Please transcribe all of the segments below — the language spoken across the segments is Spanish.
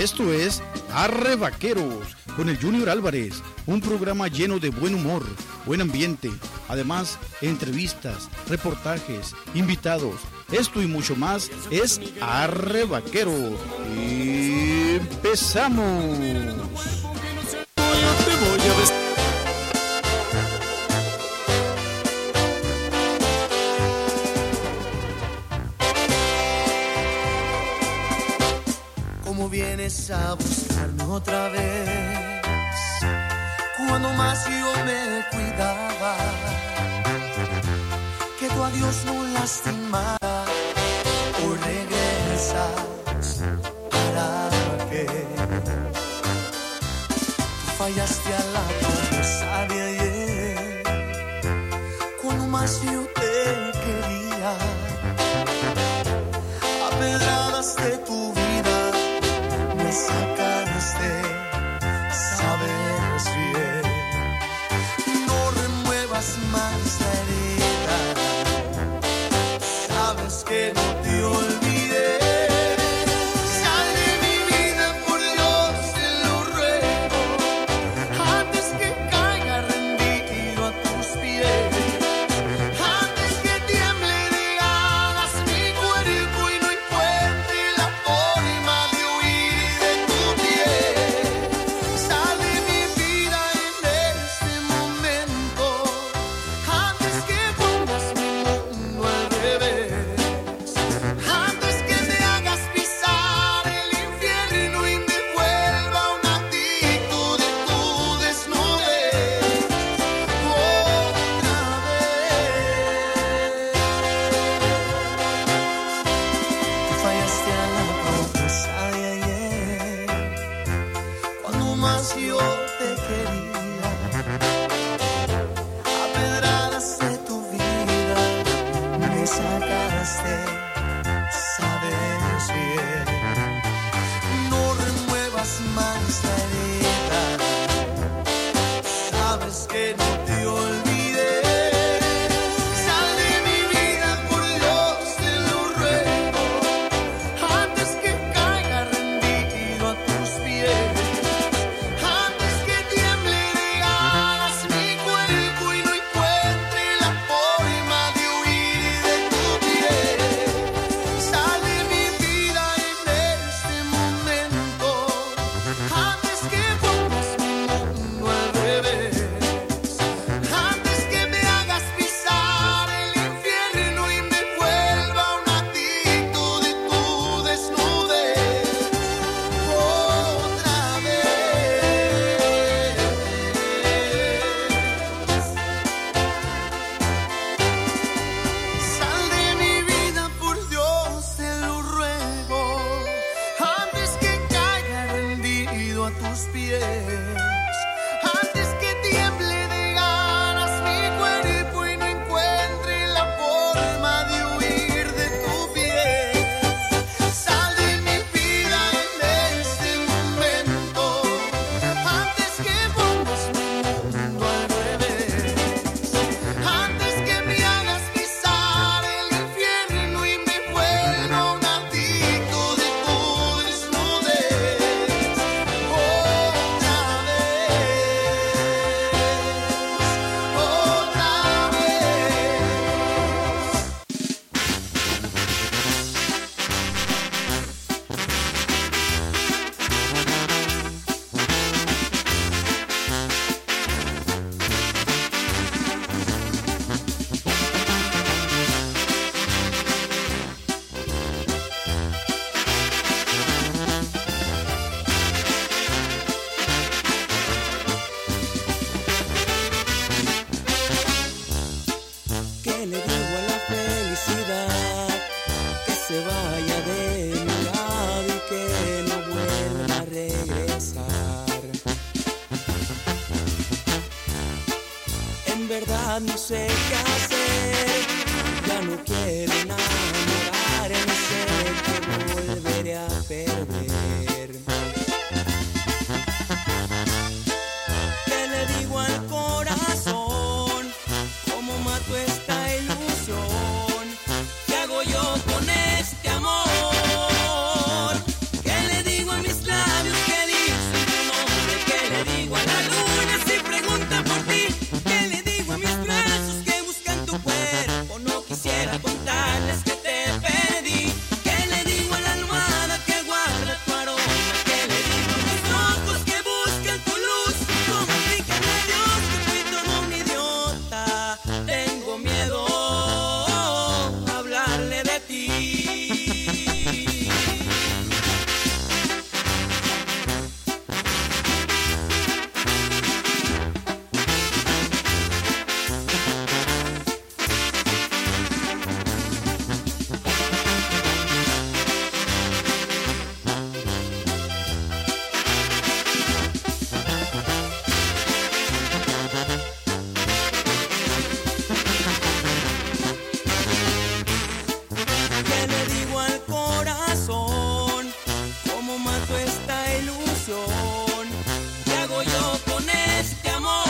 Esto es Arre Vaqueros con el Junior Álvarez, un programa lleno de buen humor, buen ambiente, además entrevistas, reportajes, invitados, esto y mucho más es Arre Vaqueros. Y empezamos. ¿Cómo vienes a buscarme otra vez? Cuando más yo me cuidaba, que tu adiós no lastimara. Hoy regresas, ¿para qué? Tú fallaste a la promesa de ayer, cuando más yo te quería. A pedradas de tu vida me sacaste, sabes bien. No remuevas más la herida, sabes que no te olvidé. Sal de mi vida, por Dios te lo ruego, antes que caiga rendido a tus pies, antes que tiemble de ganas mi cuerpo y no encuentre la forma de huir de tu piel. Sal de mi vida en este momento, antes que pongas mi mundo al revés, antes que me hagas pisar el infierno y me vuelva una actitud de tu desnudez otra vez. Tú fallaste a la promesa de ayer, cuando más yo te quería. A pedradas de tu vida me sacaste, sabes bien. No remuevas más la herida, sabes que no te olvidé. Sal de mi vida, por Dios te lo ruego, antes que caiga rendido a tus pies, antes que tiemble de ganas mi cuerpo y no encuentre la forma de huir de tu piel. Sal de mi vida en este momento, antes que pongas mi mundo al revés, antes que me hagas pisar el infierno y me vuelva una actitud de tu desnudez otra vez. Sal de mi vida, por Dios te lo ruego, antes que caiga rendido a tus pies, antes que tiemble de ganas mi cuerpo y no encuentre la forma de huir de tu piel. Sal de mi vida en este momento, antes que pongas mi mundo al revés, antes que me hagas pisar el infierno y me vuelva una actitud de tu desnudez otra ¿Qué le digo a la felicidad? Que se vaya de mi lado y que no vuelva a regresar. En verdad no sé qué hacer, ya no quiero enamorarme, sé que volveré a perder. ¿Qué le digo al corazón? ¿Cómo mato esta ilusión? ¿Qué hago yo con este amor? ¿Qué le digo a mis labios? quisiera contarles que te perdí. ¿Qué le digo a la almohada que guarda tu aroma? ¿Qué le digo a mis ojos que buscan tu luz? ¿Cómo explicarle a Dios que fui todo un idiota? Tengo miedo a hablarle de ti. ¿Qué le digo al corazón? ¿Cómo mato esta ilusión? ¿Qué hago yo con este amor?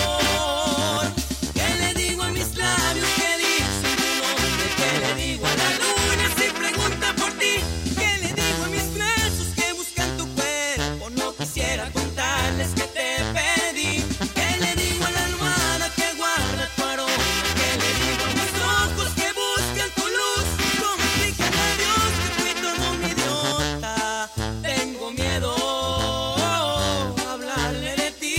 ¿Qué le digo a mis labios que dicen tu nombre? ¿Qué le digo a la luna si pregunta por ti? ¿Qué le digo a mis besos que buscan tu cuerpo? No quisiera contarles que te pedí. ¿Qué le digo a la almohada que guarda tu aroma? ¿Qué le digo a mis ojos que buscan tu luz? ¿Cómo explicarle a Dios que fui todo un idiota? Tengo miedo a hablarle de ti.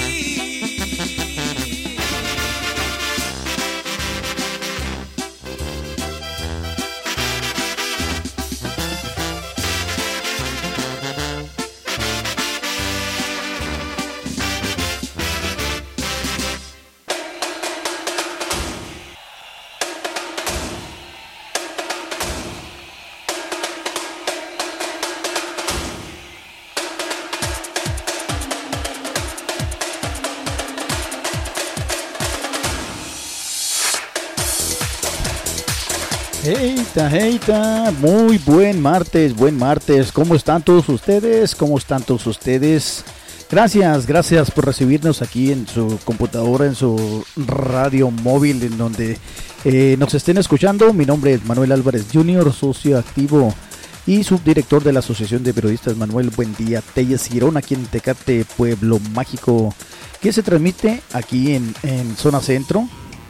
Heita, muy buen martes, ¿cómo están todos ustedes? Gracias por recibirnos aquí en su computadora, en su radio móvil, en donde nos estén escuchando. Mi nombre es Manuel Álvarez Jr., socio activo y subdirector de la Asociación de Periodistas Manuel Buendía Telles Girón, aquí en Tecate, Pueblo Mágico, que se transmite aquí en Zona Centro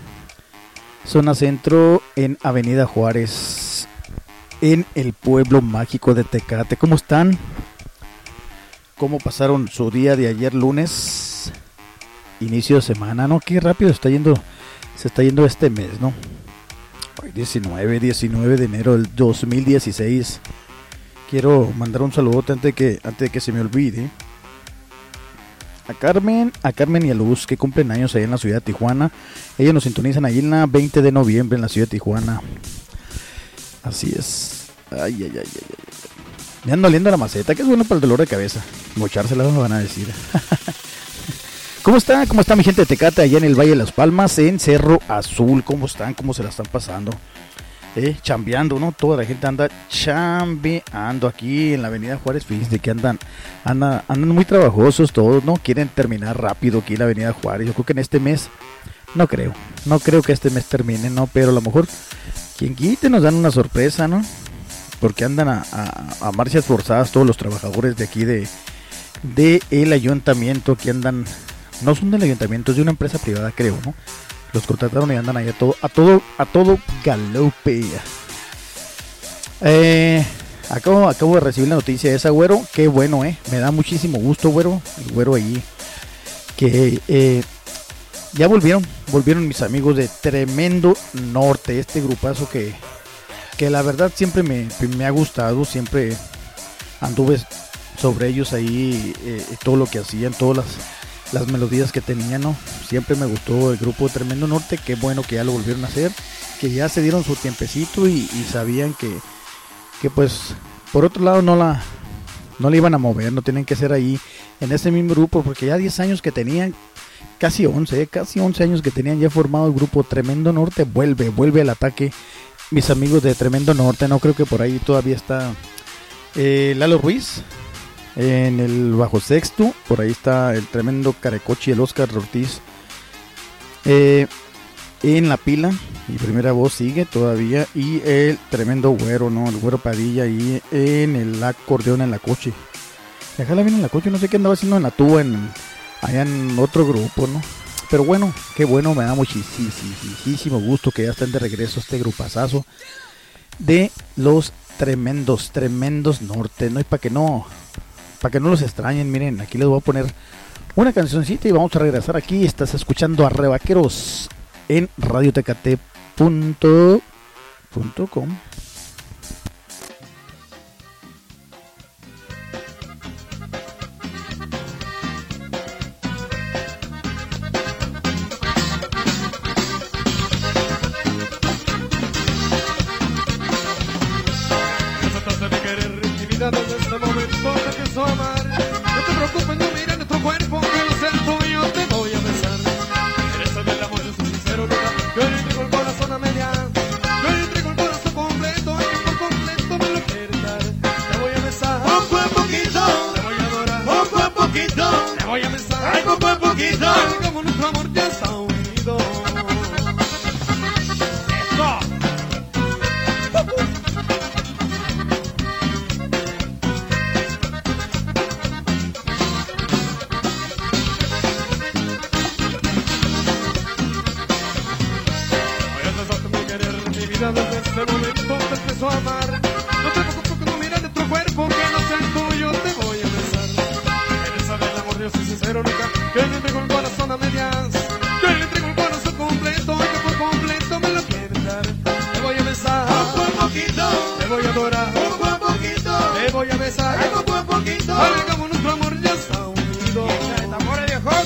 en Avenida Juárez, en el Pueblo Mágico de Tecate. ¿Cómo están? ¿Cómo pasaron su día de ayer lunes? Inicio de semana, ¿no? Qué rápido se está yendo este mes, ¿no? Hoy 19 de enero del 2016. Quiero mandar un saludote antes de que se me olvide. A Carmen y a Luz, que cumplen años allá en la ciudad de Tijuana. Ellos nos sintonizan ahí en la 20 de noviembre en la ciudad de Tijuana. Así es. Ay. Me ando oliendo la maceta, que es bueno para el dolor de cabeza. Mochársela me van a decir. ¿Cómo está mi gente de Tecate allá en el Valle de las Palmas, en Cerro Azul? ¿Cómo están? ¿Cómo se la están pasando? Chambeando, ¿no? Toda la gente anda chambeando aquí en la Avenida Juárez. Fíjense que andan muy trabajosos todos, ¿no? Quieren terminar rápido aquí en la Avenida Juárez. Yo creo que en este mes, no creo que este mes termine, ¿no? Pero a lo mejor, quien quite, nos dan una sorpresa, ¿no? Porque andan a marchas forzadas todos los trabajadores de aquí de el ayuntamiento, que andan, no son del ayuntamiento, es de una empresa privada, creo, ¿no? Los contrataron y andan ahí a todo galope. Acabo de recibir la noticia de esa, güero. Qué bueno, me da muchísimo gusto, güero. El güero ahí, que ya volvieron mis amigos de Tremendo Norte, este grupazo que la verdad siempre me ha gustado. Siempre anduve sobre ellos ahí, todo lo que hacían, todas las melodías que tenían, ¿no? Siempre me gustó el grupo Tremendo Norte. Qué bueno que ya lo volvieron a hacer, que ya se dieron su tiempecito y sabían que pues por otro lado no la iban a mover, no tienen que ser ahí en ese mismo grupo, porque ya 10 años que tenían, casi 11 años que tenían ya formado el grupo Tremendo Norte. Vuelve al ataque mis amigos de Tremendo Norte. No creo que por ahí todavía está Lalo Ruiz en el bajo sexto. Por ahí está el tremendo Carecochi, el Oscar Ortiz en la pila. Mi primera voz sigue todavía. Y el tremendo güero, ¿no? El güero Padilla ahí en el acordeón, en la coche. Déjala bien en la coche, no sé qué andaba haciendo en la tuba, allá en otro grupo, ¿no? pero bueno, qué bueno, me da muchísimo gusto que ya estén de regreso este grupazazo de los tremendos norte, ¿no? Y para que no los extrañen, miren, aquí les voy a poner una cancioncita y vamos a regresar aquí. Estás escuchando a Revaqueros en radiotecate.com. Desde este momento te empiezo a amar. No te preocupes, no mires nuestro cuerpo, que no sea el tuyo, te voy a besar. Eres el amor, yo soy sincero, nunca. Yo le entrego el corazón a media. Yo le entrego el corazón completo, y que por completo me lo quieres dar. Te voy a besar, poco a poquito. Te voy a adorar, poco a poquito. Te voy a besar, ay, poco a poquito. Ay, como nuestro amor ya está unido. ¡Eso! Desde este momento te empiezo a amar. No te preocupes que no miras nuestro cuerpo, que no sea el tuyo, te voy a besar. Quieres saber el amor, yo soy sincero, nunca. Que le entrego el corazón a medias. Que le entrego el corazón completo, y que por completo me lo quieres dar. Te voy a besar, poco a poquito. Te voy a adorar, poco a poquito. Te voy a besar, ay, poco a poquito. Ay, como nuestro amor ya está unido. ¿El amor es viejo?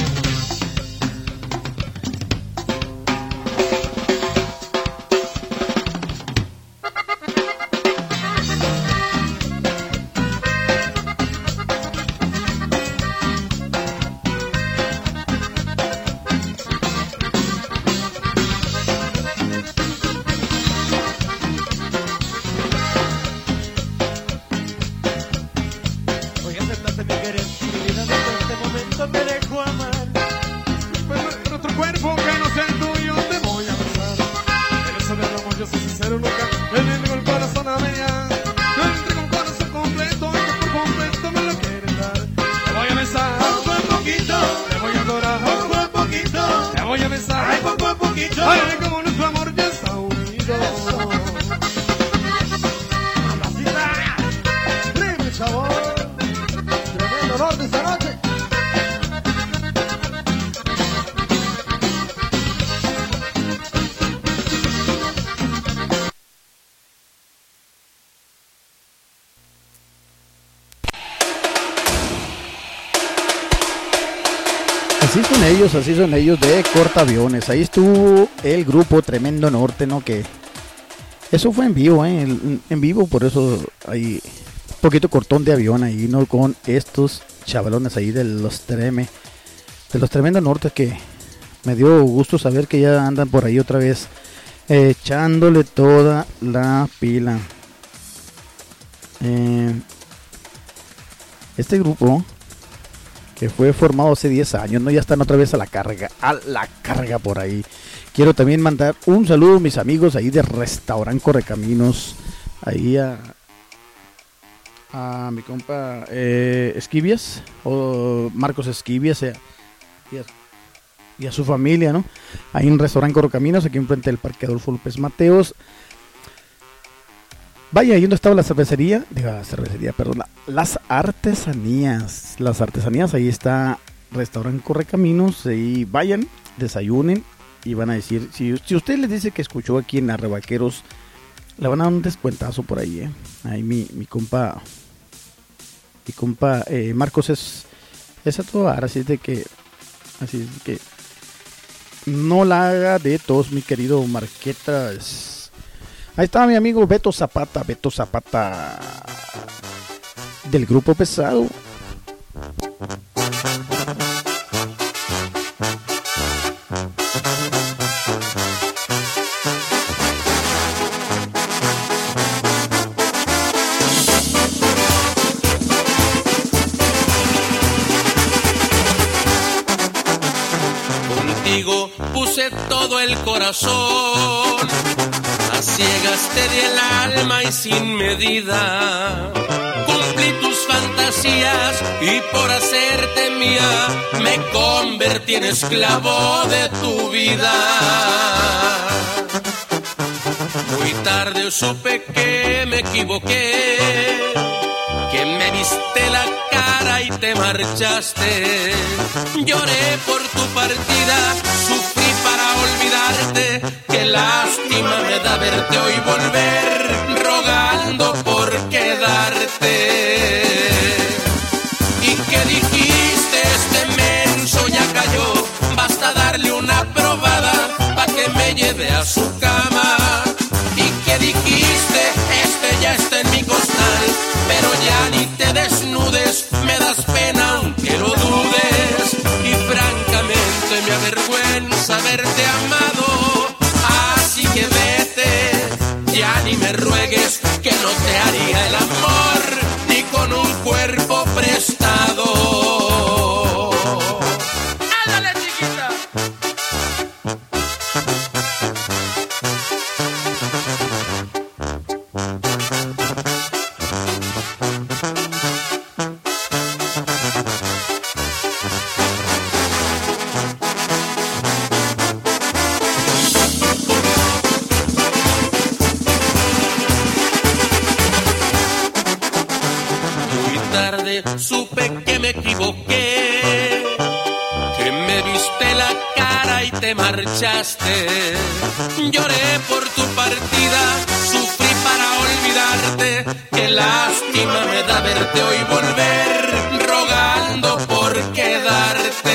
Así son ellos de Cortaviones. Ahí estuvo el grupo Tremendo Norte, ¿no? Que eso fue en vivo, en vivo, por eso hay un poquito cortón de avión ahí, ¿no? Con estos chavalones ahí de los Tremendo Norte, que me dio gusto saber que ya andan por ahí otra vez echándole toda la pila. Este grupo, que fue formado hace 10 años, ¿no? Ya están otra vez a la carga por ahí. Quiero también mandar un saludo a mis amigos ahí de Restaurant Correcaminos, ahí a mi compa Esquivias, o Marcos Esquivias, y a su familia, ¿no? Ahí en Restaurant Correcaminos, aquí enfrente del Parque Adolfo López Mateos. Vaya, ahí donde estaba la cervecería, las artesanías. Las artesanías, ahí está Restaurant Correcaminos. Ahí vayan, desayunen y van a decir, si usted les dice que escuchó aquí en Arrevaqueros, le van a dar un descuentazo por ahí, Ahí mi compa Marcos es a todo dar, así que no la haga de todos, mi querido Marquetas. Ahí está mi amigo Beto Zapata del Grupo Pesado. Contigo puse todo el corazón, a ciegas te di el alma y sin medida cumplí tus fantasías. fantasías y por hacerte mía me convertí en esclavo de tu vida. Muy tarde supe que me equivoqué, que me viste la cara y te marchaste. Lloré por tu partida, sufrí para olvidarte. Qué lástima me da verte hoy volver, rogando por quedarte. ¿Y qué dijiste? Este menso ya cayó, basta darle una probada pa' que me lleve a su cama. ¿Y qué dijiste? Este ya está en mi costal, pero ya ni te desnudes, me das pena aunque lo dudes. Y francamente me avergüenza haberte amado, así que vete, ya ni me ruegues, que no te haría el amor ni con un cuerpo prestado. ¡Ándale, chiquita! Supe que me equivoqué, que me viste la cara y te marchaste. Lloré por tu partida, sufrí para olvidarte. Qué lástima me da verte hoy volver, rogando por quedarte.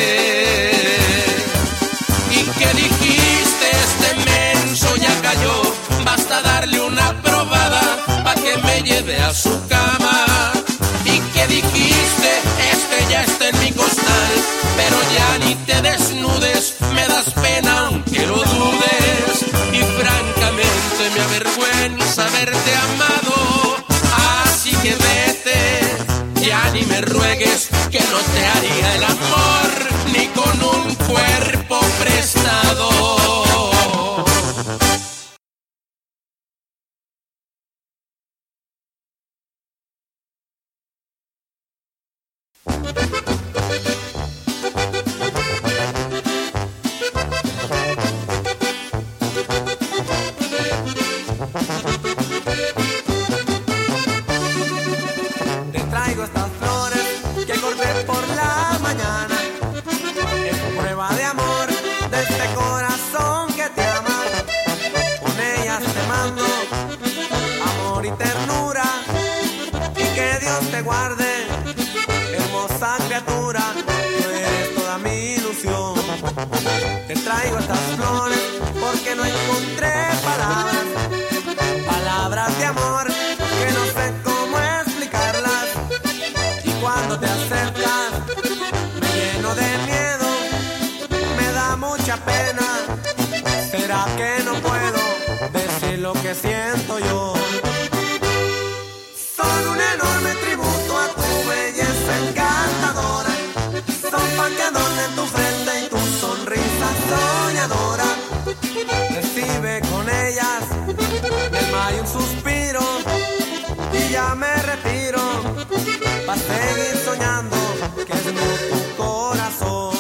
¿Y qué dijiste? Este menso ya cayó, basta darle una probada pa' que me lleve a su cama. ¿Qué dijiste? Este ya está en mi costal, pero ya ni te desnudes, me das pena aunque lo dudes. Y francamente me avergüenza haberte amado, así que vete, ya ni me ruegues, que no te haría el amor ni con un cuerpo prestado. Te traigo estas flores que corté por la mañana, en prueba de amor de este corazón que te ama. Con ellas te mando amor y ternura, y que Dios te guarde, hermosa criatura, tú eres toda mi ilusión. Te traigo estas flores porque no encontré palabras de amor que no sé cómo explicarlas. Y cuando te acercas me lleno de miedo, me da mucha pena. ¿Será que no puedo decir lo que siento yo? Son un enorme tributo a tu belleza encantadora, son pan que adornen tu frente y tu sonrisa soñadora. Recibe con ellas mi alma y un suspiro, y ya me retiro pa' seguir soñando que es mío tu corazón.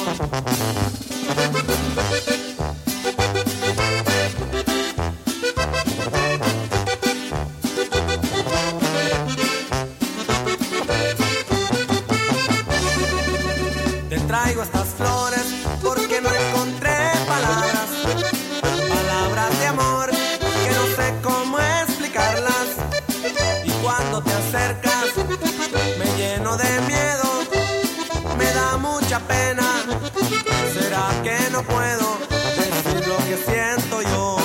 Te traigo estas flores porque no encontré palabras de amor que no sé cómo explicarlas. Y cuando te acercas me lleno de miedo, me da mucha pena. ¿Será que no puedo decir lo que siento yo?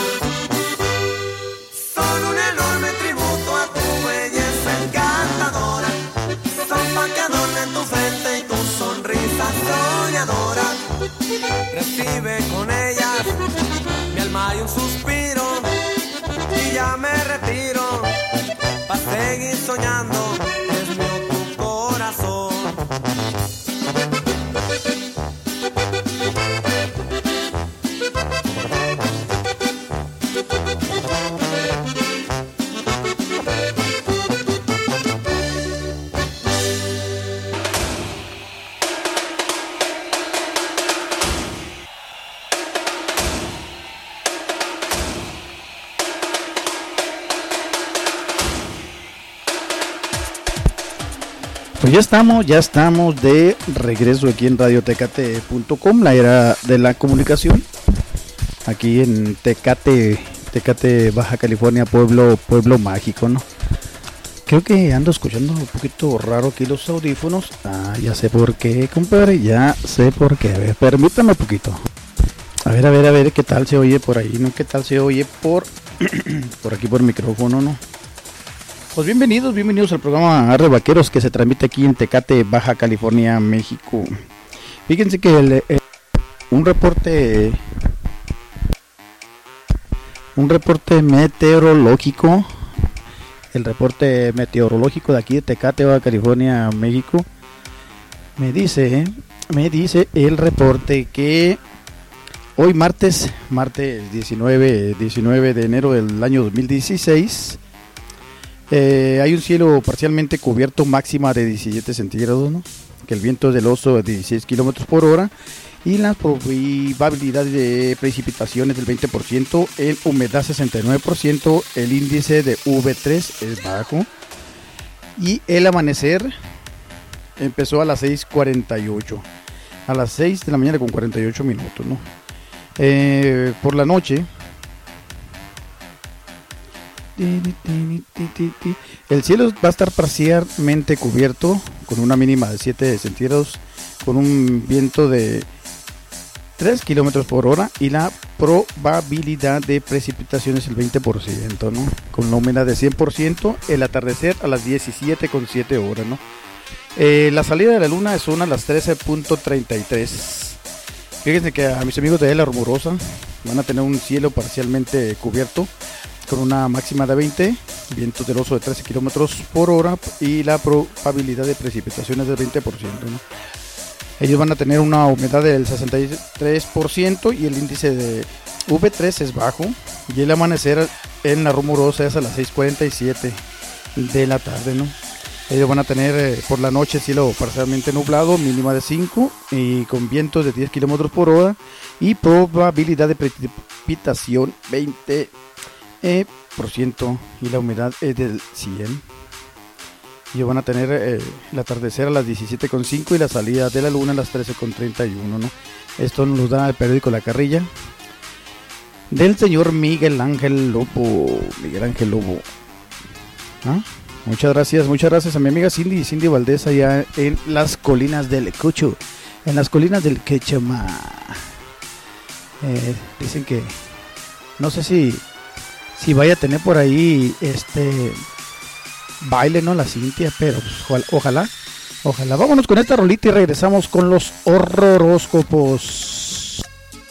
Son un enorme tributo a tu belleza encantadora, son pan que adornen tu frente y tu sonrisa soñadora. Recibe con ellas mi alma y un suspiro, y ya me retiro pa' seguir soñando, es mío tu corazón. Pues ya estamos de regreso aquí en radiotecate.com, la era de la comunicación, aquí en Tecate, Baja California, pueblo mágico, ¿no? Creo que ando escuchando un poquito raro aquí los audífonos. Ya sé por qué, compadre, ya sé por qué. A ver, permítame un poquito. A ver, qué tal se oye por ahí, ¿no? ¿Qué tal se oye por aquí por el micrófono, ¿no? Pues bienvenidos al programa Arre Vaqueros, que se transmite aquí en Tecate, Baja California, México. Fíjense que un reporte meteorológico, el reporte meteorológico de aquí de Tecate, Baja California, México, me dice el reporte que hoy martes 19 de enero del año 2016, hay un cielo parcialmente cubierto, máxima de 17 centígrados, ¿no? Que el viento es del oso de 16 kilómetros por hora y la probabilidad de precipitaciones del 20%, el humedad 69%, el índice de V3 es bajo y el amanecer empezó a las 6:48, a las 6 de la mañana con 48 minutos, ¿no? Por la noche el cielo va a estar parcialmente cubierto con una mínima de 7 centígrados, con un viento de 3 kilómetros por hora y la probabilidad de precipitaciones el 20%, ¿no? Con la humedad de 100%, el atardecer a las 17:07 horas, ¿no? La salida de la luna son a las 13:33. Fíjense que a mis amigos de La Rumorosa van a tener un cielo parcialmente cubierto con una máxima de 20, vientos del oso de 13 kilómetros por hora y la probabilidad de precipitaciones del 20%, ¿no? Ellos van a tener una humedad del 63% y el índice de V3 es bajo y el amanecer en La Rumorosa es a las 6:47 de la tarde, ¿no? Ellos van a tener por la noche cielo parcialmente nublado, mínima de 5 y con vientos de 10 kilómetros por hora y probabilidad de precipitación 20%, y la humedad es del 100. Ellos van a tener el atardecer a las 17:05 y la salida de la luna a las 13:31, ¿no? Esto nos lo da el periódico La Carrilla del señor Miguel Ángel Lobo. Muchas gracias a mi amiga Cindy Valdés allá en las colinas del Cucho, en las colinas del Quechama. Dicen que no sé si vaya a tener por ahí baile, ¿no? La Cintia, pero pues, ojalá. Vámonos con esta rolita y regresamos con los horóscopos.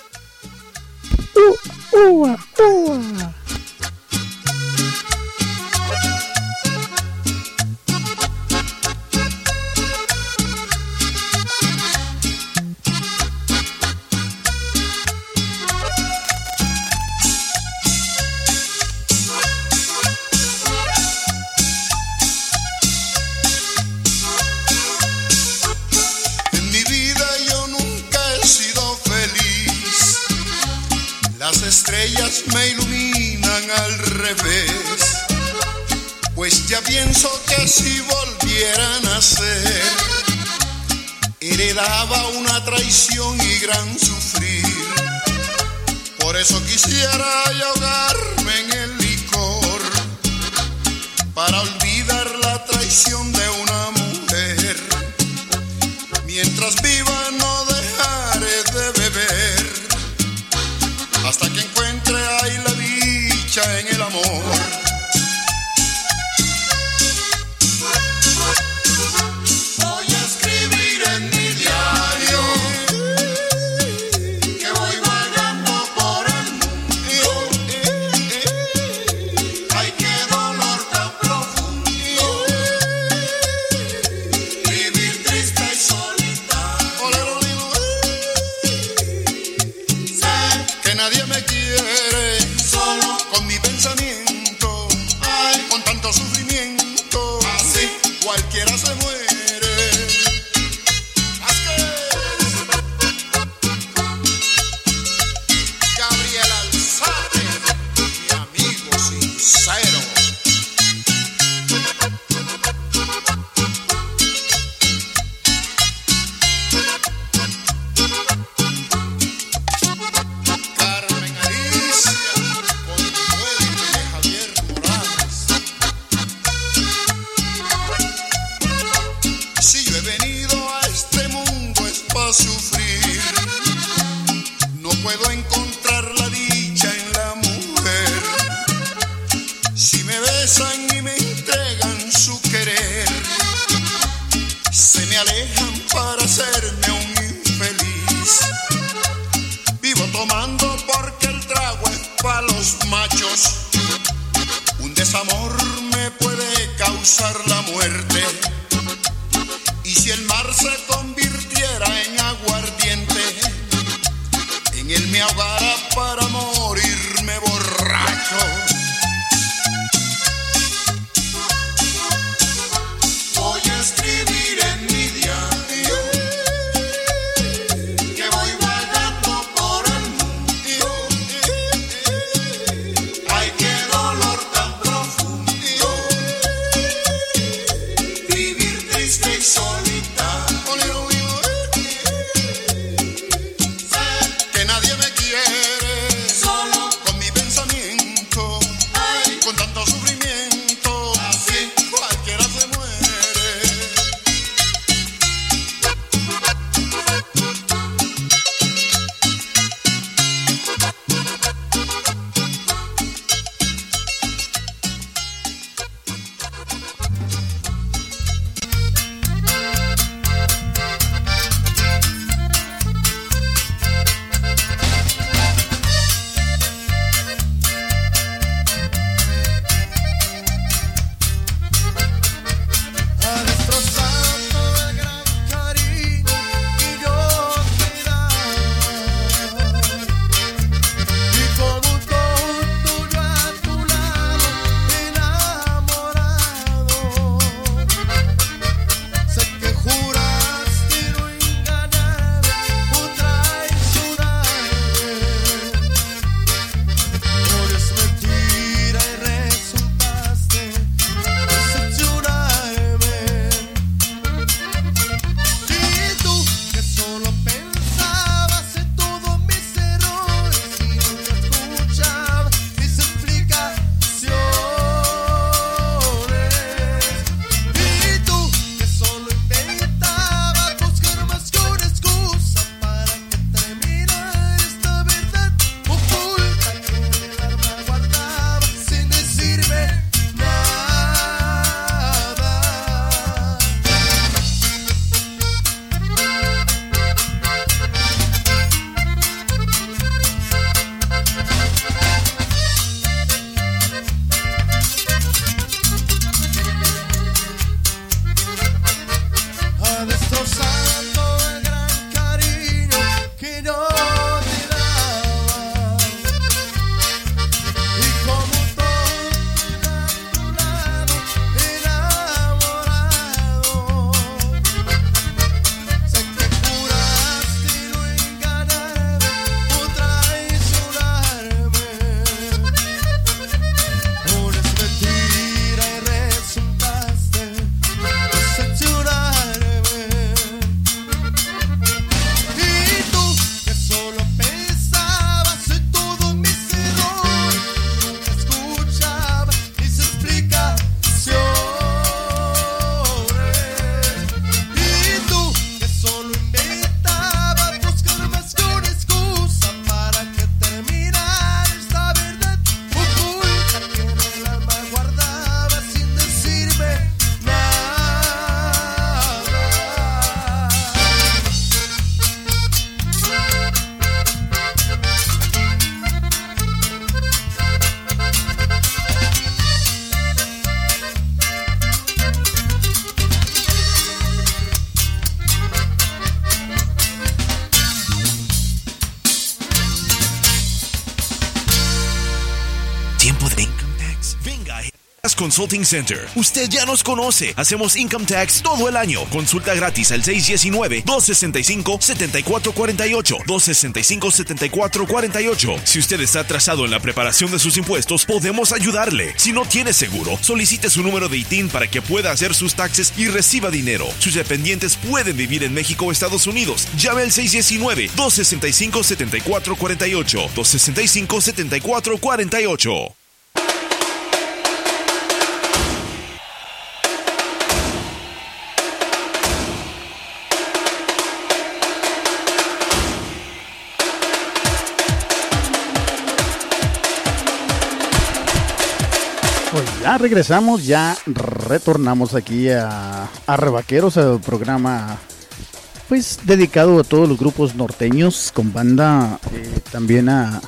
Las estrellas me iluminan al revés, pues ya pienso que si volviera a nacer, heredaba una traición y gran sufrir. Por eso quisiera ahogarme en el licor, para olvidar la traición de una mujer. Mientras viva no dejaré de beber, hasta que encuentre ahí la dicha en el amor. Voy a escribir en mi diario que voy vagando por el mundo. Ay, qué dolor tan profundo. para sufrir. No puedo encontrar la dicha en la mujer. Si me besan y me entregan su querer, se me alejan para hacerme un infeliz. Vivo tomando porque el trago es para los machos. Un desamor me puede causar la muerte. Y si el mar se convirtiera en aguardiente, en él me ahogara para morirme borracho. Voy a escribir en mi diario que voy vagando por el mundo. Ay, qué dolor tan profundo, vivir triste y solitario. Que nadie me quiere, solo con mi pensamiento. Ay, con tanto sufrimiento, así cualquiera se muere. Ha destrozado el gran cariño que yo te daba, y como un tonto yo a tu lado enamorado. Sé que juraste no engañarme o traicionarme, pero es mentira y resultaste decepcionarme. Y tú que solo pensabas en todos mis errores y no escuchabas mis explicaciones. Y tú que solo inventabas buscar más que una excusa para que terminara esta verdad oculta que en el alma guardaba sin decirme nada. Ha destrozado el gran cariño que yo te daba, y como un tonto a tu lado enamorado. Sé que juraste no engañarme o traicionarme, ahora es mentira y resultaste decepcionarme. Y tú que solo pensabas en todos mis errores, nunca escuchabas mis explicaciones. Y tú que solo inventabas buscar más que una excusa para que terminara esta verdad oculta que en el alma guardaba sin decirme nada. Tiempo de Income Tax. Venga a Consulting Center. Usted ya nos conoce. Hacemos Income Tax todo el año. Consulta gratis al 619-265-7448. 265-7448. Si usted está atrasado en la preparación de sus impuestos, podemos ayudarle. Si no tiene seguro, solicite su número de ITIN para que pueda hacer sus taxes y reciba dinero. Sus dependientes pueden vivir en México o Estados Unidos. Llame al 619-265-7448. 265-7448. Ya regresamos, ya retornamos aquí a Revaqueros, al programa pues dedicado a todos los grupos norteños con banda, también a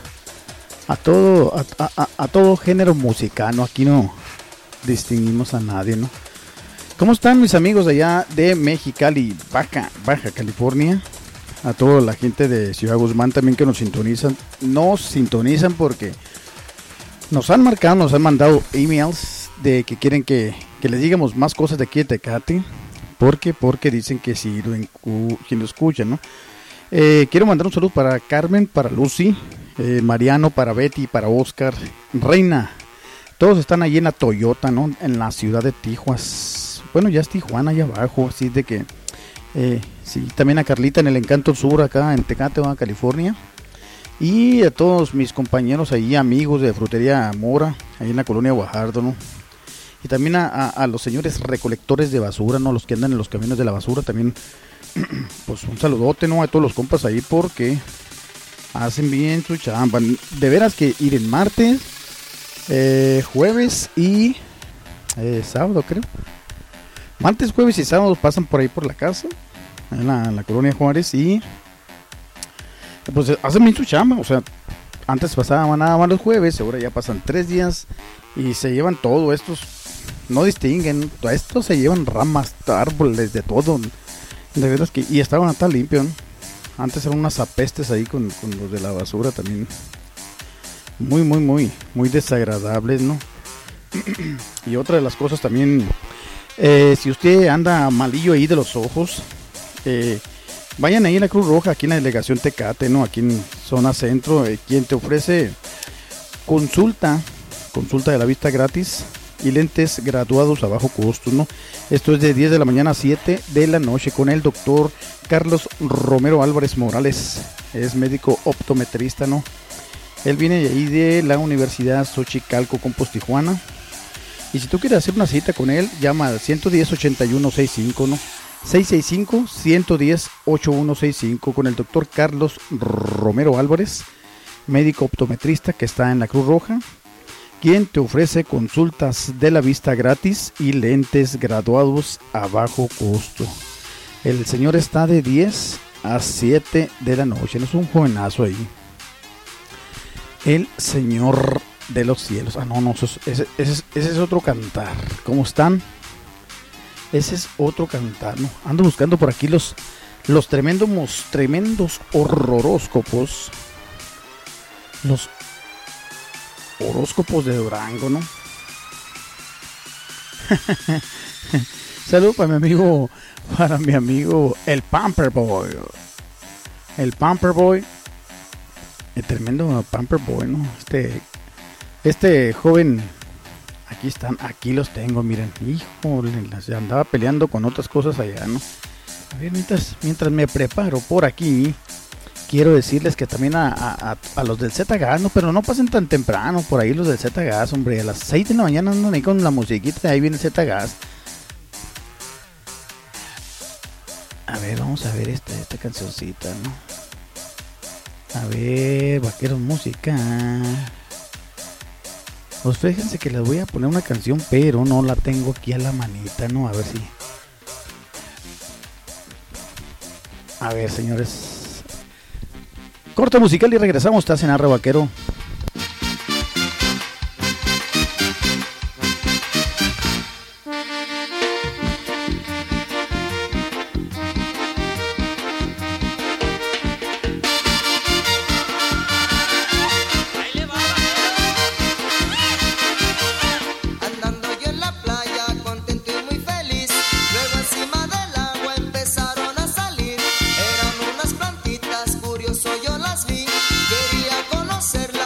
todo género musical, ¿no? Aquí no distinguimos a nadie, ¿no? ¿Cómo están mis amigos de allá de Mexicali, Baja California? A toda la gente de Ciudad Guzmán también que nos sintonizan porque nos han marcado, nos han mandado emails de que quieren que les digamos más cosas de aquí de Tecate. Porque dicen que si lo escuchan, ¿no? Quiero mandar un saludo para Carmen, para Lucy, Mariano, para Betty, para Oscar, Reina. Todos están allí en la Toyota, ¿no? En la ciudad de Tijuas. Bueno, ya es Tijuana, allá abajo, así de que... sí, también a Carlita en el Encanto Sur, acá en Tecate, Baja California. Y a todos mis compañeros ahí, amigos de Frutería Mora, ahí en la colonia Guajardo, ¿no? Y también a los señores recolectores de basura, ¿no? Los que andan en los camiones de la basura, también, pues un saludote, ¿no? A todos los compas ahí porque hacen bien su chamba. De veras que ir en martes, jueves y sábado, creo. Martes, jueves y sábado pasan por ahí por la casa, en la colonia Juárez, y pues hacen bien su chamba. O sea, antes pasaban nada más los jueves, ahora ya pasan 3 días y se llevan todo. Estos no distinguen, estos se llevan ramas, árboles, de todo. De veras que, y estaban tan limpios, ¿no? Antes eran unas apestes ahí con los de la basura también. Muy desagradables, ¿no? Y otra de las cosas también, si usted anda malillo ahí de los ojos, vayan ahí a la Cruz Roja, aquí en la delegación Tecate, ¿no? Aquí en zona centro, quien te ofrece consulta de la vista gratis y lentes graduados a bajo costo, ¿no? Esto es de 10 de la mañana a 7 de la noche con el doctor Carlos Romero Álvarez Morales. Es médico optometrista, ¿no? Él viene de ahí de la Universidad Xochicalco, Campus Tijuana. Y si tú quieres hacer una cita con él, llama al 110-8165, ¿no? 665-110-8165 con el doctor Carlos Romero Álvarez, médico optometrista que está en la Cruz Roja, quien te ofrece consultas de la vista gratis y lentes graduados a bajo costo. El señor está de 10 a 7 de la noche, no es un jovenazo ahí. El señor de los cielos. Ese es otro cantar. ¿Cómo están? Ese es otro cantar, ¿no? Ando buscando por aquí los tremendos horroróscopos. Los horóscopos de Durango, ¿no? Saludos para mi amigo el Pamper Boy. El Pamper Boy. El tremendo Pamper Boy, ¿no? Este joven. Aquí los tengo, miren. Híjole, se andaba peleando con otras cosas allá, ¿no? A ver, mientras me preparo por aquí, quiero decirles que también a los del Z-Gas, ¿no? Pero no pasen tan temprano por ahí los del Z-Gas, hombre. A las 6 de la mañana andan ahí con la musiquita, ahí viene el Z-Gas. A ver, vamos a ver esta cancioncita, ¿no? A ver, Vaqueros Música. Pues fíjense que les voy a poner una canción, pero no la tengo aquí a la manita, ¿no? A ver si... A ver, señores. Corte musical y regresamos. Estás en Arre Vaquero. Curioso yo las vi, quería conocerlas.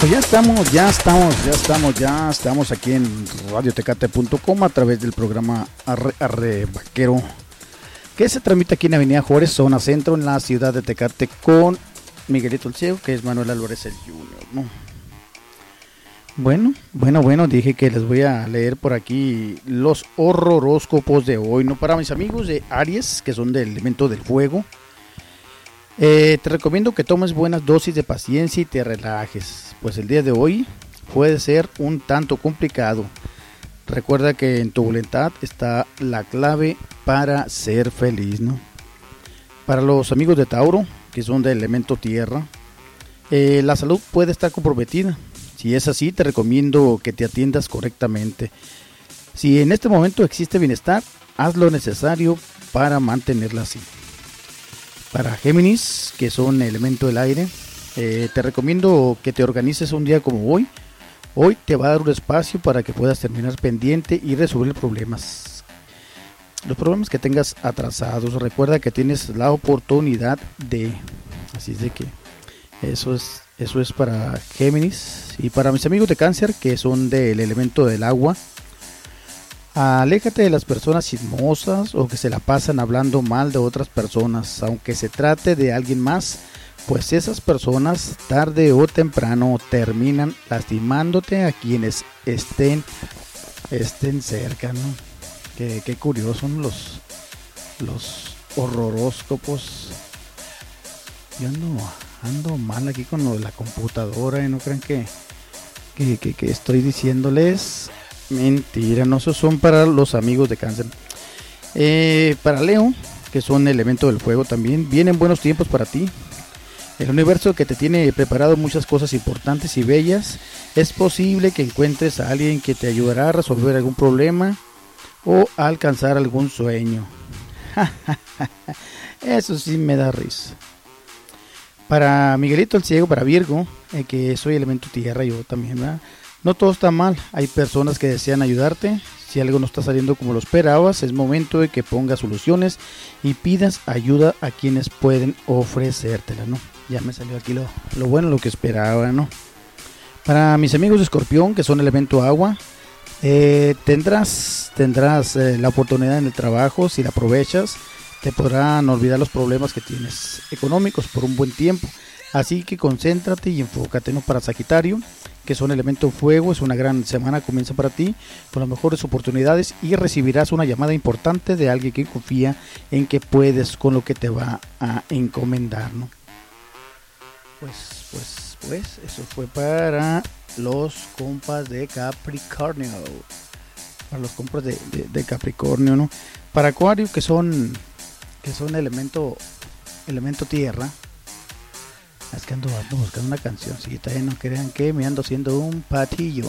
Pues ya estamos aquí en radiotecate.com a través del programa Arre Vaquero, que se transmite aquí en Avenida Juárez, zona centro, en la ciudad de Tecate, con Miguelito el Ciego, que es Manuel Álvarez el Junior, ¿no? Bueno, dije que les voy a leer por aquí los horóscopos de hoy, ¿no? Para mis amigos de Aries, que son del elemento del fuego, te recomiendo que tomes buenas dosis de paciencia y te relajes, pues el día de hoy puede ser un tanto complicado. Recuerda que en tu voluntad está la clave para ser feliz, ¿no? Para los amigos de Tauro, que son del elemento tierra, la salud puede estar comprometida. Si es así, te recomiendo que te atiendas correctamente. Si en este momento existe bienestar, haz lo necesario para mantenerla así. Para Géminis, que son elemento del aire, te recomiendo que te organices un día como hoy. Hoy te va a dar un espacio para que puedas terminar pendiente y resolver problemas. Los problemas que tengas atrasados. Recuerda que tienes la oportunidad de... Así es de que eso es para Géminis. Y para mis amigos de Cáncer, que son del elemento del agua, aléjate de las personas chismosas o que se la pasan hablando mal de otras personas, aunque se trate de alguien más, pues esas personas tarde o temprano terminan lastimándote a quienes estén cerca, ¿no? Qué curiosos son los horóscopos. Yo ando mal aquí con lo de la computadora y no crean que estoy diciéndoles mentira, no, esos son para los amigos de Cáncer. Para Leo, que son elemento del fuego también, vienen buenos tiempos para ti. El universo que te tiene preparado muchas cosas importantes y bellas. Es posible que encuentres a alguien que te ayudará a resolver algún problema o a alcanzar algún sueño. Eso sí me da risa. Para Miguelito el Ciego, para Virgo, que soy elemento tierra, yo también, ¿verdad? No todo está mal, hay personas que desean ayudarte. Si algo no está saliendo como lo esperabas, es momento de que pongas soluciones y pidas ayuda a quienes pueden ofrecértela, ¿no? Ya me salió aquí lo bueno, lo que esperaba, ¿no? Para mis amigos de Escorpión, que son elemento agua, tendrás la oportunidad en el trabajo. Si la aprovechas, te podrán olvidar los problemas que tienes económicos por un buen tiempo. Así que concéntrate y enfócate, ¿no? Para Sagitario, que son elemento fuego, es una gran semana, comienza para ti con las mejores oportunidades y recibirás una llamada importante de alguien que confía en que puedes con lo que te va a encomendar, ¿no? Pues eso fue para los compas de Capricornio. Para los compas de Capricornio, ¿no? Para Acuario, que son elemento tierra. Es que ando buscando una cancioncita, no crean que me ando haciendo un patillo.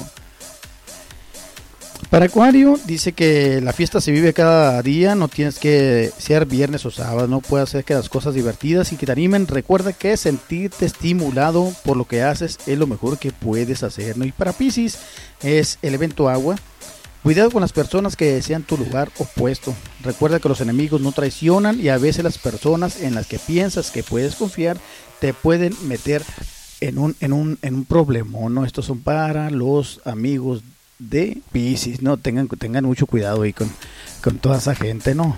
Para Acuario dice que la fiesta se vive cada día, no tienes que ser viernes o sábado, no puedes hacer que las cosas divertidas y que te animen. Recuerda que sentirte estimulado por lo que haces es lo mejor que puedes hacer, ¿no? Y para Piscis es elemento agua. Cuidado con las personas que desean tu lugar opuesto. Recuerda que los enemigos no traicionan y a veces las personas en las que piensas que puedes confiar te pueden meter en un problemón, ¿no? Estos son para los amigos de Piscis, ¿no? Tengan mucho cuidado ahí con toda esa gente, ¿no?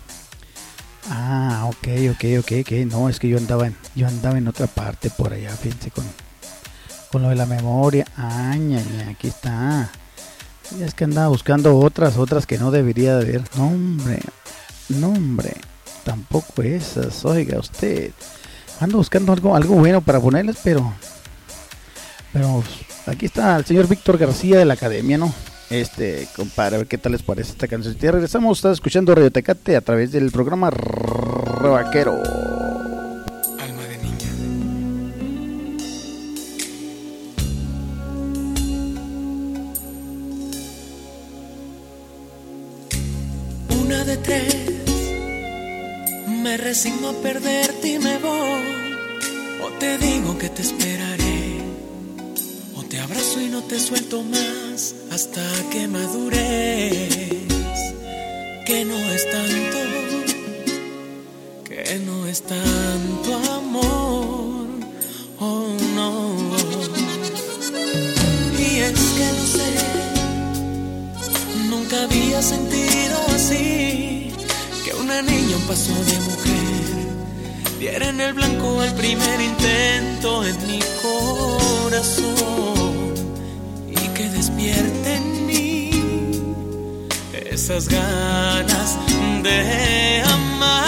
Ah, ok. No, es que yo andaba en otra parte por allá, fíjense, con lo de la memoria. Ah, aquí está. Es que andaba buscando otras que no debería de haber. No, hombre, tampoco esas, oiga usted. Ando buscando algo bueno para ponerles, pero aquí está el señor Víctor García de la Academia, ¿no? Compadre, a ver qué tal les parece esta canción. Ya regresamos, estás escuchando Radio Tecate a través del programa Vaquero. Alma de niña. Una de tres, me resigno a perderte y me voy. O te digo que te esperaré, o te abrazo y no te suelto más hasta que madures. Que no es tanto amor, oh no. paso de mujer, diera en el blanco el primer intento en mi corazón y que despierte en mí esas ganas de amar.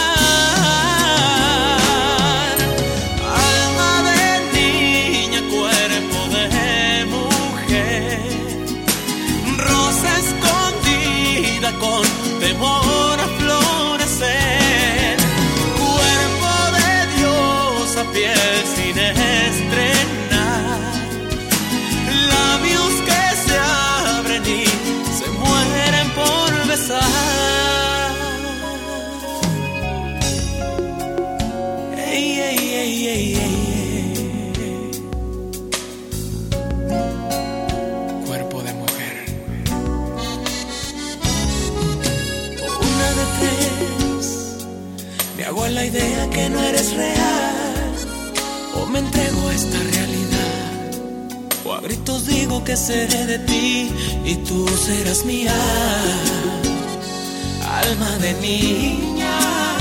Alma de niña, cuerpo de mujer, rosa escondida con temor a florecer, cuerpo de diosa, piel sin estrenar, labios que se abren y se mueren por besar. Ey, ey, ey, ey, ey. Cuerpo de mujer. Una de tres. Me hago a la idea que no eres real, o me entrego a esta realidad, o a gritos digo que seré de ti y tú serás mía. Alma de niña,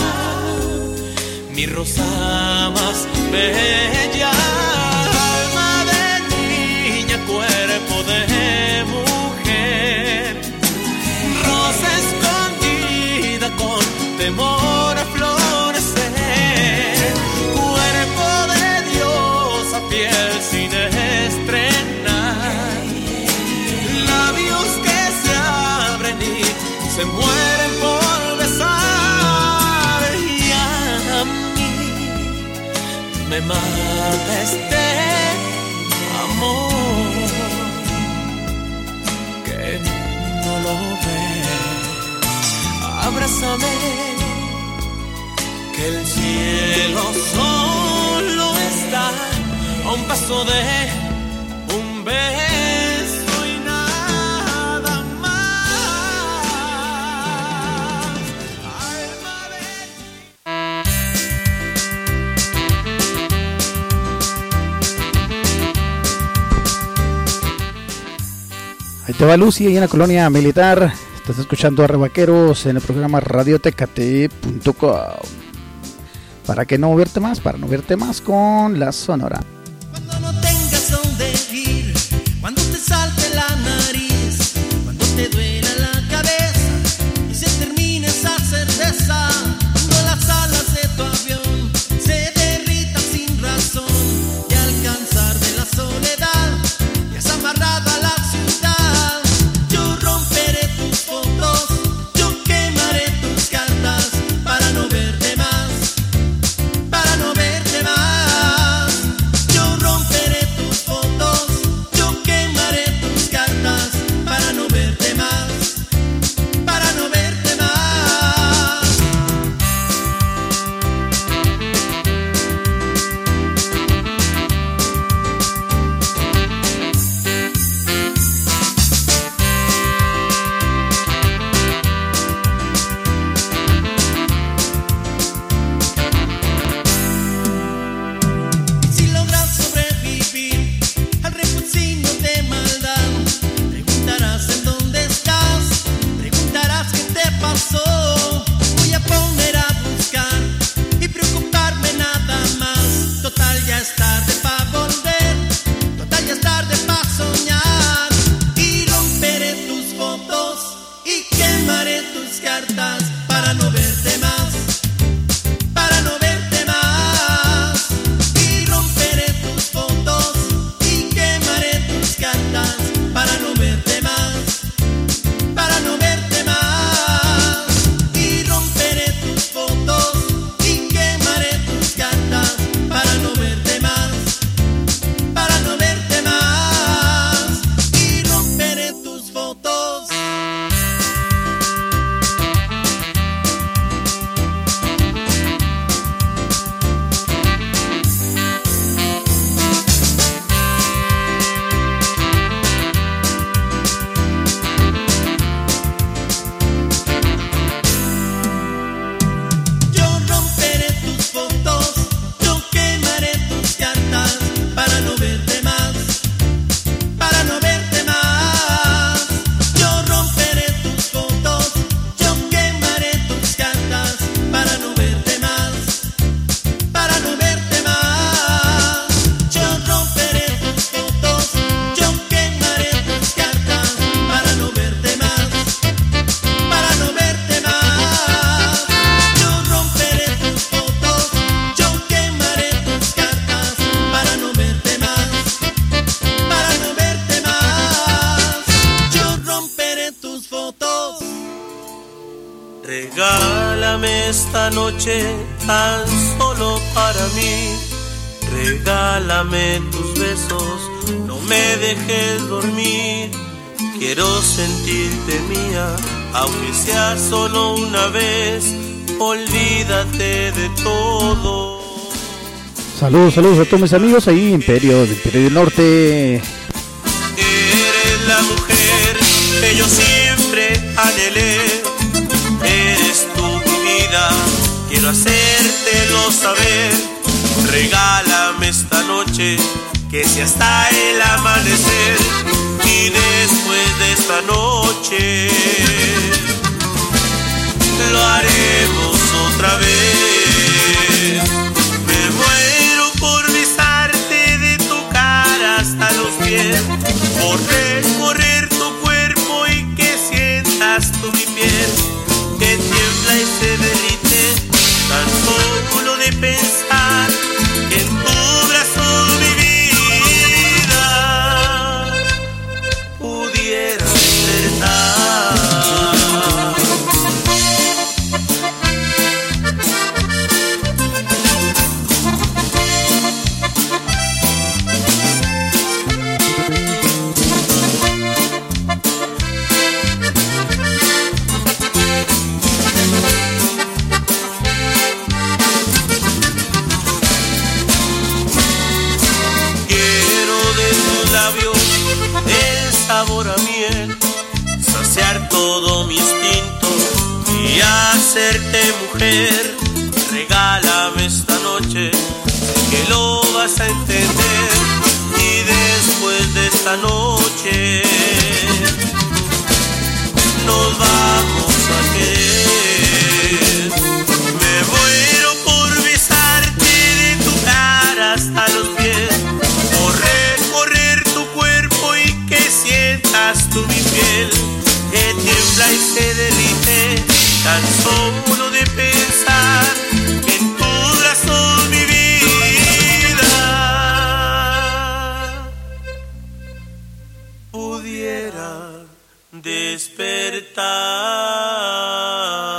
mi rosa más bella. Alma de niña, cuerpo de mujer, rosa escondida con temor a florecer, cuerpo de diosa, piel sin estrenar, labios que se abren y se mueren por besar. Y a mí me mata este amor que no lo ves. Abrázame, que el cielo solo está a un paso de un beso y nada más. Alma de... Ahí te va Lucy, ahí en la colonia militar. Estás escuchando a Revaqueros en el programa radiotecate.com. ¿Para qué no moverte más? Para no verte más con la Sonora. Cuando no tengas dónde ir, cuando te salte la nariz, cuando te duela la cabeza y se termine esa cerveza, cuando las alas de tu avión se derritan sin razón y al cansar de la soledad y has amarrado a la ciudad, yo romperé tus fotos, yo quemaré tus cartas para no verte más, para no verte más. Yo noche tan solo para mí. Regálame tus besos, no me dejes dormir. Quiero sentirte mía, aunque sea solo una vez. Olvídate de todo. Saludos a todos mis amigos ahí en Imperio del Norte. Eres la mujer que yo siempre anhelé. Eres tú mi vida, quiero hacértelo saber. Regálame esta noche, que sea hasta el amanecer. Y después de esta noche lo haremos otra vez. Me muero por besarte de tu cara hasta los pies, por recorrer tu cuerpo y que sientas tú mi piel, que tiembla y se derrite tan solo de pensar que en tu brazo mi vida pudiera despertar. Sabor a miel, saciar todo mi instinto y hacerte mujer. Regálame esta noche, sé que lo vas a entender. Y después de esta noche nos vamos a querer. Me muero por besarte de tu cara hasta los pies, por recorrer tu cuerpo y que sientas tú mi piel, que tiembla y se derrite tan solo de pensar que en tu brazo mi vida pudiera despertar.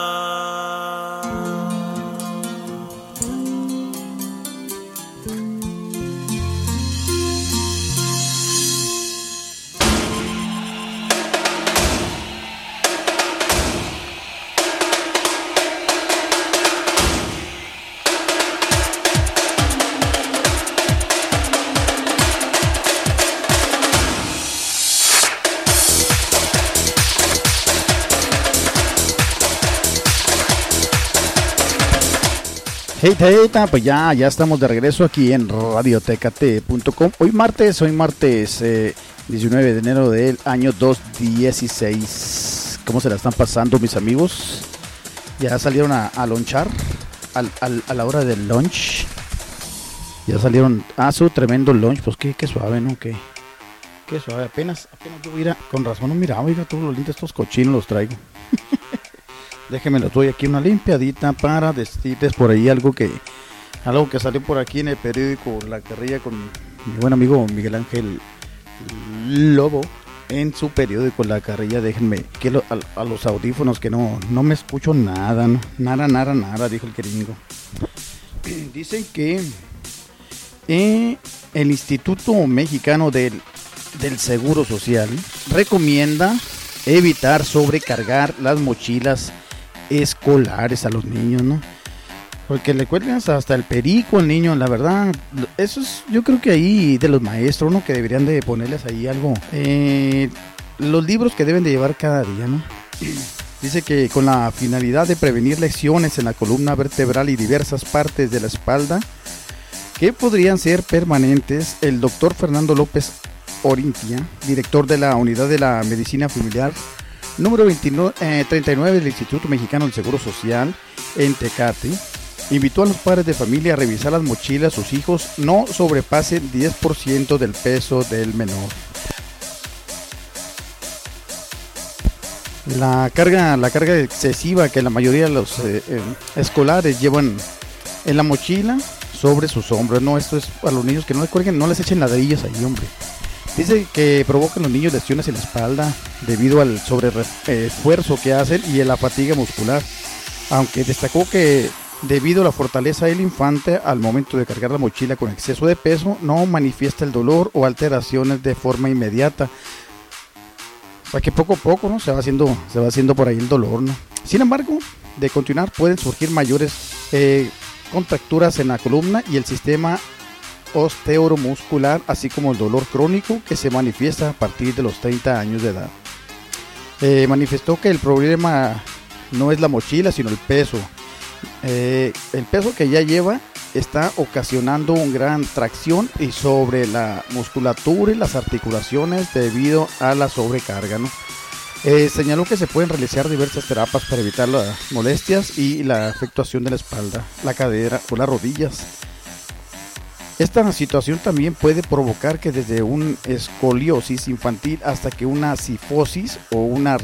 Hey, pues ya estamos de regreso aquí en radiotecate.com. Hoy martes 19 de enero del año 2016. ¿Cómo se la están pasando mis amigos? Ya salieron a lonchar a la hora del lunch. Ya salieron a su tremendo lunch. Pues qué suave, ¿no? Qué suave. Apenas yo voy a ir a... Con razón no miraba, oiga, todos los lindos estos cochinos los traigo. Déjenme les doy aquí una limpiadita para decirles por ahí algo que salió por aquí en el periódico La Carrilla con mi buen amigo Miguel Ángel Lobo en su periódico La Carrilla. Déjenme que a los audífonos que no me escucho nada, ¿no? Nada, dijo el gringo. Dicen que el Instituto Mexicano del Seguro Social recomienda evitar sobrecargar las mochilas escolares a los niños, ¿no? Porque le cuelgan hasta el perico al niño, la verdad. Eso es, yo creo que ahí de los maestros, ¿no? Que deberían de ponerles ahí algo. Los libros que deben de llevar cada día, ¿no? Dice que con la finalidad de prevenir lesiones en la columna vertebral y diversas partes de la espalda que podrían ser permanentes, el doctor Fernando López Orintia, director de la Unidad de la Medicina Familiar número 39 del Instituto Mexicano del Seguro Social en Tecate, invitó a los padres de familia a revisar las mochilas de sus hijos no sobrepasen 10% del peso del menor. La carga excesiva que la mayoría de los escolares llevan en la mochila sobre sus hombros, no, esto es a los niños que no les cuelguen, no les echen ladrillos ahí, hombre. Dice que provocan los niños lesiones en la espalda debido al sobreesfuerzo que hacen y a la fatiga muscular. Aunque destacó que Debido a la fortaleza del infante, al momento de cargar la mochila con exceso de peso, no manifiesta el dolor o alteraciones de forma inmediata. O sea que poco a poco, ¿no? se va haciendo por ahí el dolor, ¿no? Sin embargo, de continuar pueden surgir mayores contracturas en la columna y el sistema osteomuscular, así como el dolor crónico que se manifiesta a partir de los 30 años de edad. Manifestó que el problema no es la mochila, sino el peso. El peso que ya lleva está ocasionando una gran tracción y sobre la musculatura y las articulaciones debido a la sobrecarga, ¿no? Señaló que se pueden realizar diversas terapias para evitar las molestias y la afectación de la espalda, la cadera o las rodillas. Esta situación también puede provocar que desde una escoliosis infantil hasta que una cifosis o una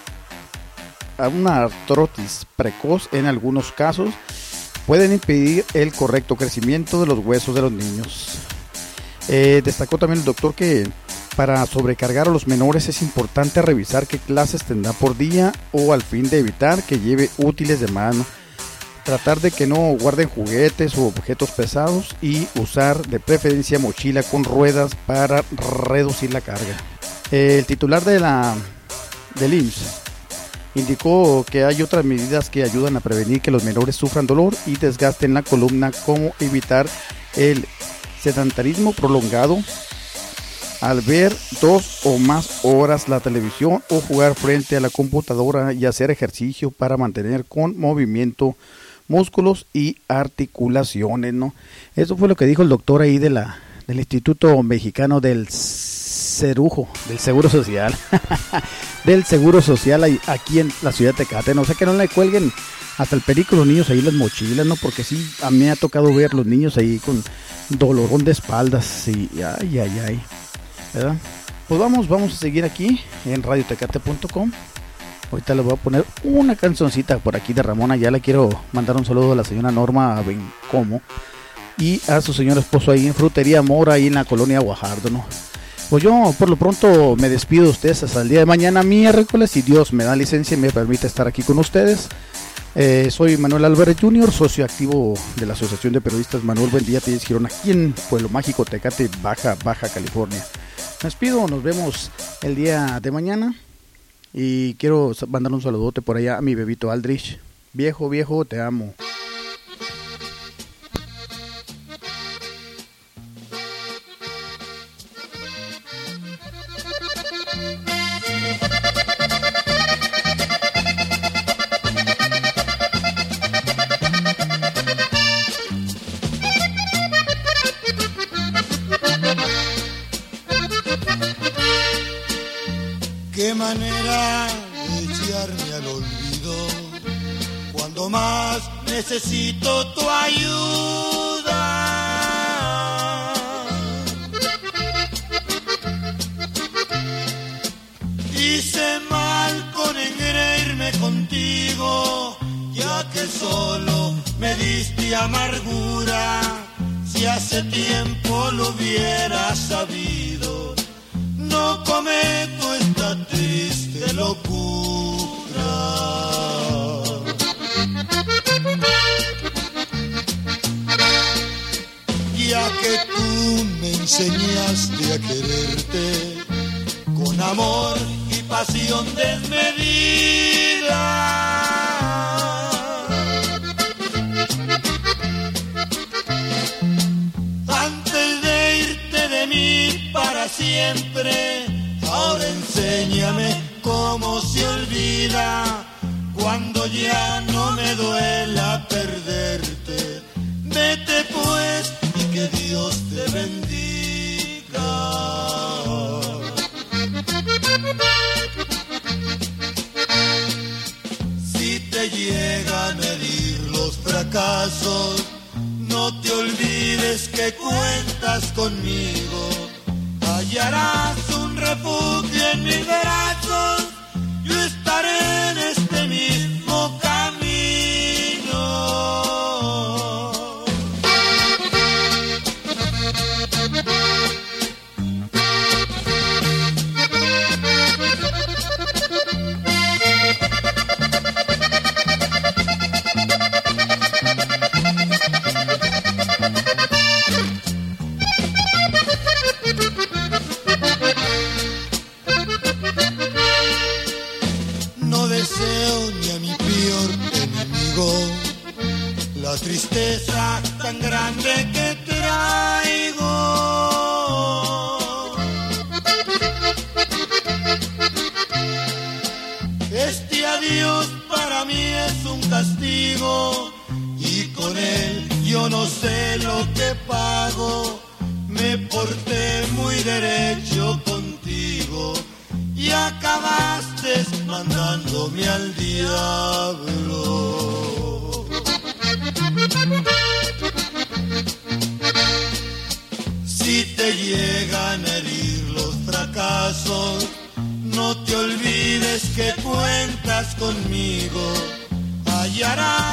artrosis precoz en algunos casos pueden impedir el correcto crecimiento de los huesos de los niños. Destacó también el doctor que para sobrecargar a los menores es importante revisar qué clases tendrá por día o al fin de evitar que lleve útiles de mano. Tratar de que no guarden juguetes u objetos pesados y usar de preferencia mochila con ruedas para reducir la carga. El titular del IMSS indicó que hay otras medidas que ayudan a prevenir que los menores sufran dolor y desgaste en la columna, como evitar el sedentarismo prolongado al ver 2 o más horas la televisión o jugar frente a la computadora y hacer ejercicio para mantener con movimiento músculos y articulaciones, ¿no? Eso fue lo que dijo el doctor ahí del Instituto Mexicano del Cerujo, del Seguro Social, del Seguro Social aquí en la ciudad de Tecate, ¿no? O sea que no le cuelguen hasta el perico los niños ahí las mochilas, ¿no? Porque sí, a mí me ha tocado ver los niños ahí con dolorón de espaldas y ay, ¿verdad? Pues vamos a seguir aquí en radiotecate.com. Ahorita les voy a poner una cancioncita por aquí de Ramón Ayala. Quiero mandar un saludo a la señora Norma Bencomo y a su señor esposo ahí en Frutería Mora, ahí en la colonia Guajardo, ¿no? Pues yo por lo pronto me despido de ustedes hasta el día de mañana, miércoles, si Dios me da licencia y me permite estar aquí con ustedes. Soy Manuel Álvarez Jr., socio activo de la Asociación de Periodistas Manuel Buendía Telles Girón, aquí en Pueblo Mágico, Tecate, Baja California. Me despido, nos vemos el día de mañana. Y quiero mandar un saludote por allá a mi bebito Aldrich. Viejo, te amo. Qué manera de echarme al olvido cuando más necesito tu ayuda. Hice mal con engreírme contigo, ya que solo me diste amargura. Si hace tiempo lo hubiera sabido, no cometo esta triste locura. Ya que tú me enseñaste a quererte con amor y pasión desmedida, antes de irte de mí para siempre, ahora enséñame cómo se olvida cuando ya no me duela perderte. Vete pues y que Dios te bendiga. Si te llegan a medir los fracasos, no te olvides que cuentas conmigo. Hallarás un refugio en mis brazos, yo estaré en este mismo camino. tristeza tan grande que traigo. Este adiós para mí es un castigo y con él yo no sé lo que pago. Me porté muy derecho contigo y acabaste mandándome al diablo. Si te llegan a herir los fracasos, no te olvides que cuentas conmigo. Hallarás